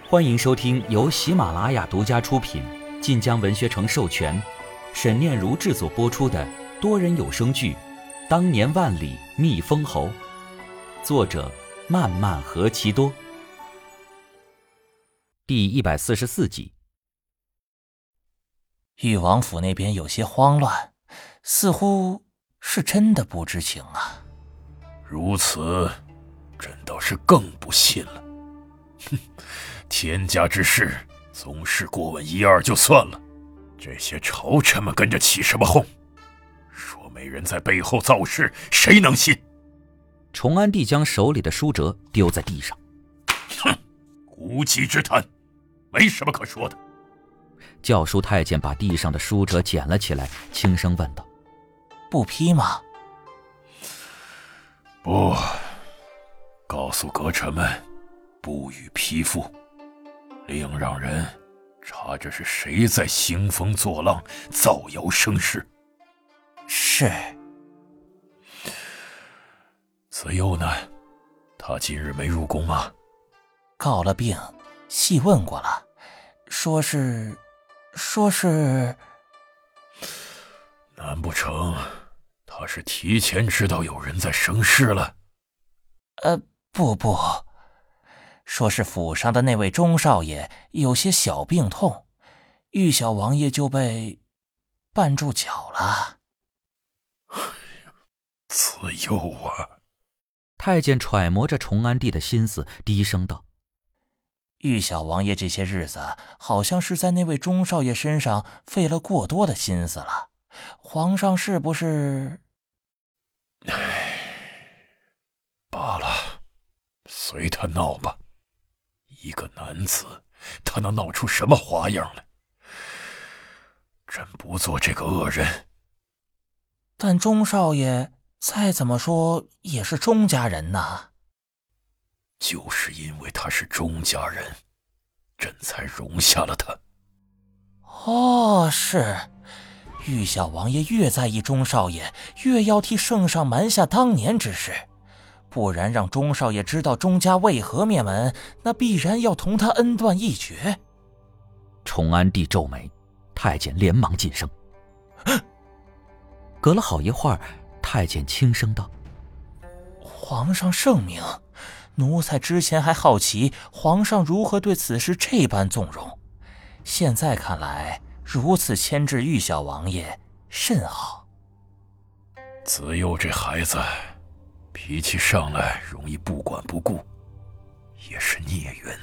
欢迎收听由喜马拉雅独家出品、晋江文学城授权、沈念如制作播出的多人有声剧《当年万里觅封侯》，作者漫漫何其多，第144集。 裕王府那边有些慌乱，似乎是真的不知情啊。 如此，朕倒是更不信了。哼，天下之事总是过问一二就算了，这些朝臣们跟着起什么哄？说没人在背后造事，谁能信？ 崇安帝将手里的书折丢在地上。 哼，无稽之谈，没什么可说的。 教书太监把地上的书折捡了起来，轻声问道：“ 不批吗？” 不，告诉阁臣们，不予批复，另让人查这是谁在兴风作浪，造谣生事。 是。 子佑呢？他今日没入宫吗？ 告了病，细问过了，说是。 难不成他是提前知道有人在生事了？ 不，说是府上的那位钟少爷有些小病痛，玉小王爷就被绊住脚了。 子佑啊！ 太监揣摩着崇安帝的心思，低声道：“ 玉小王爷这些日子好像是在那位钟少爷身上费了过多的心思了，皇上是不是…… 罢了，随他闹吧。一个男子，他能闹出什么花样来？朕不做这个恶人。 但钟少爷再怎么说也是钟家人呐。 就是因为他是钟家人，朕才容下了他。 哦，是。玉小王爷越在意钟少爷，越要替圣上瞒下当年之事，不然让钟少爷知道钟家为何灭门，那必然要同他恩断义绝。 崇安帝皱眉，太监连忙噤声。隔了好一会儿，太监轻声道：“ 皇上圣明，奴才之前还好奇皇上如何对此事这般纵容，现在看来如此牵制玉小王爷甚好。” 子佑这孩子脾气上来容易不管不顾，也是孽缘。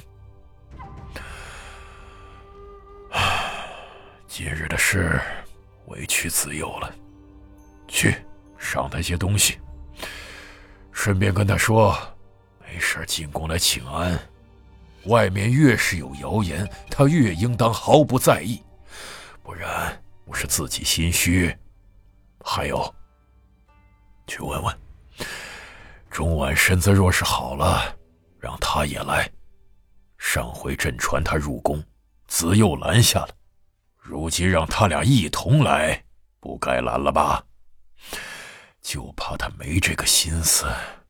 今日的事委屈子佑了，去赏他些东西，顺便跟他说没事进宫来请安，外面越是有谣言，他越应当毫不在意，不然不是自己心虚。还有，去问问钟婉身子若是好了，让他也来。上回朕传他入宫，子佑拦下了，如今让他俩一同来，不该拦了吧？就怕他没这个心思。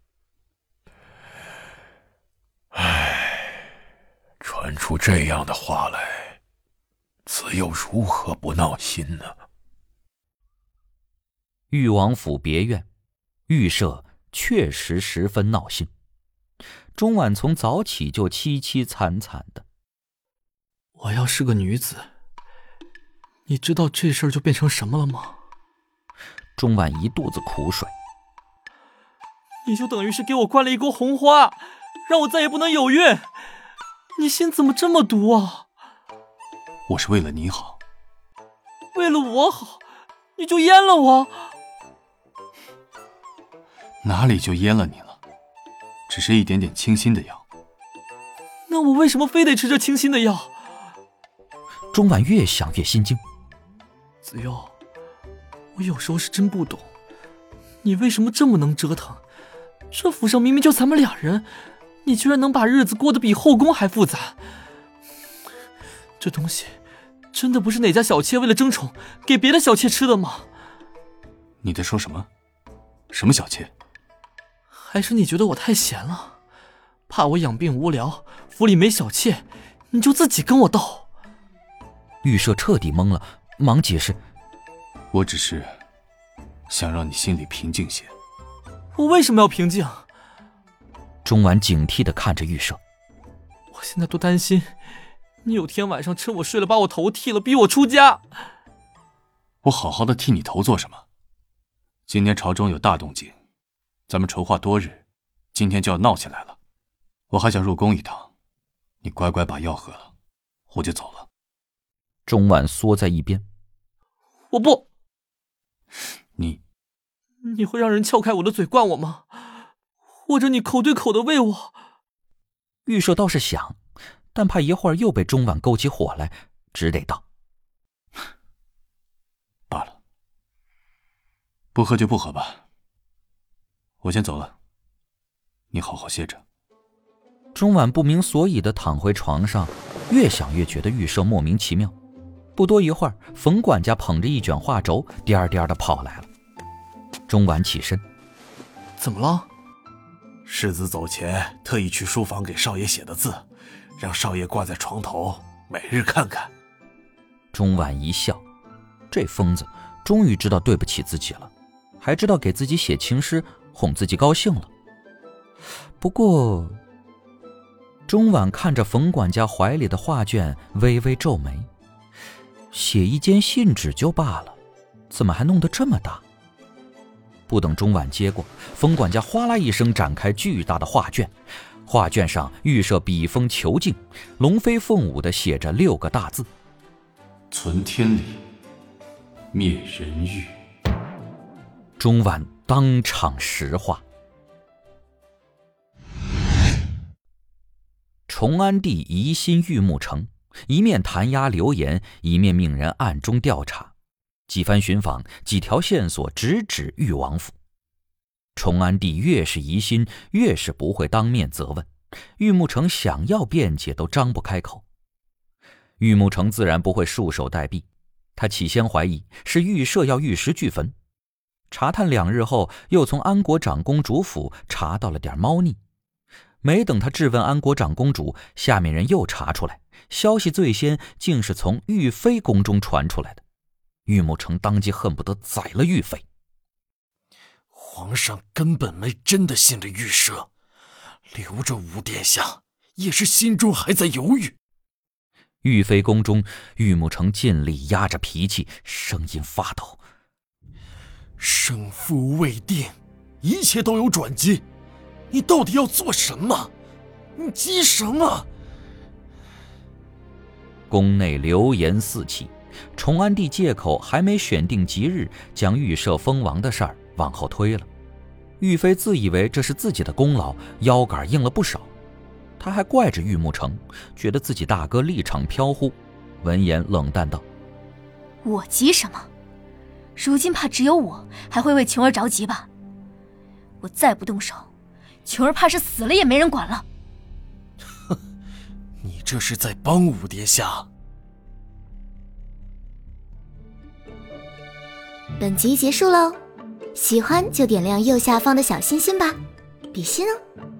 传出这样的话来，子佑如何不闹心呢？ 裕王府别院，御舍确实十分闹心。钟婉从早起就凄凄惨惨的。 我要是个女子，你知道这事儿就变成什么了吗？ 钟婉一肚子苦水。 你就等于是给我灌了一锅红花，让我再也不能有孕。你心怎么这么毒啊？ 我是为了你好。 为了我好，你就阉了我？ 哪里就阉了你了？只是一点点清新的药。 那我为什么非得吃这清新的药？ 钟婉越想越心惊。 子佑，我有时候是真不懂，你为什么这么能折腾？这府上明明就咱们俩人，你居然能把日子过得比后宫还复杂。这东西真的不是哪家小妾为了争宠给别的小妾吃的吗？ 你在说什么？什么小妾？ 还是你觉得我太闲了，怕我养病无聊，府里没小妾， 你就自己跟我斗。 玉舍彻底懵了，忙解释： 我只是想让你心里平静些。 我为什么要平静？ 钟婉警惕地看着玉舍。 我现在多担心，你有天晚上趁我睡了把我头剃了，逼我出家。 我好好的剃你头做什么？今天朝中有大动静，咱们筹划多日，今天就要闹起来了。我还想入宫一趟，你乖乖把药喝了，我就走了。 钟婉缩在一边。 我不。 你会让人撬开我的嘴灌我吗？或者你口对口的喂我？ 玉舍倒是想，但怕一会儿又被钟婉勾起火来，只得道： 罢了，不喝就不喝吧，我先走了，你好好歇着。 钟婉不明所以地躺回床上，越想越觉得玉舍莫名其妙。不多一会儿，冯管家捧着一卷画轴颠颠地跑来了。钟婉起身： 怎么了？ 世子走前特意去书房给少爷写的字，让少爷挂在床头，每日看看。 钟婉一笑，这疯子终于知道对不起自己了，还知道给自己写情诗哄自己高兴了。不过钟婉看着冯管家怀里的画卷，微微皱眉，写一间信纸就罢了，怎么还弄得这么大？不等钟婉接过，冯管家哗啦一声展开巨大的画卷，画卷上玉舍笔锋遒劲，龙飞凤舞地写着6个大字： 存天理，灭人欲。 钟婉当场石化。崇安帝疑心玉木城，一面弹压流言，一面命人暗中调查。几番寻访，几条线索直指玉王府。崇安帝越是疑心，越是不会当面责问，玉木城想要辩解都张不开口。玉木城自然不会束手待毙，他起先怀疑是玉舍要玉石俱焚，查探2日后，又从安国长公主府查到了点猫腻。没等他质问安国长公主，下面人又查出来，消息最先竟是从玉妃宫中传出来的。玉木城当即恨不得宰了玉妃。 皇上根本没真的信了玉舍，留着吴殿下也是心中还在犹豫。 玉妃宫中，玉木城尽力压着脾气，声音发抖： 胜负未定，一切都有转机，你到底要做什么？你急什么？ 宫内流言四起，崇安帝借口还没选定吉日，将玉舍封王的事儿往后推了。玉妃自以为这是自己的功劳，腰杆硬了不少。她还怪着玉木城，觉得自己大哥立场飘忽。闻言冷淡道： 我急什么？如今怕只有我还会为琼儿着急吧？我再不动手，琼儿怕是死了也没人管了。 哼，你这是在帮吴殿下。 本集结束喽，喜欢就点亮右下方的小心心吧，比心哦。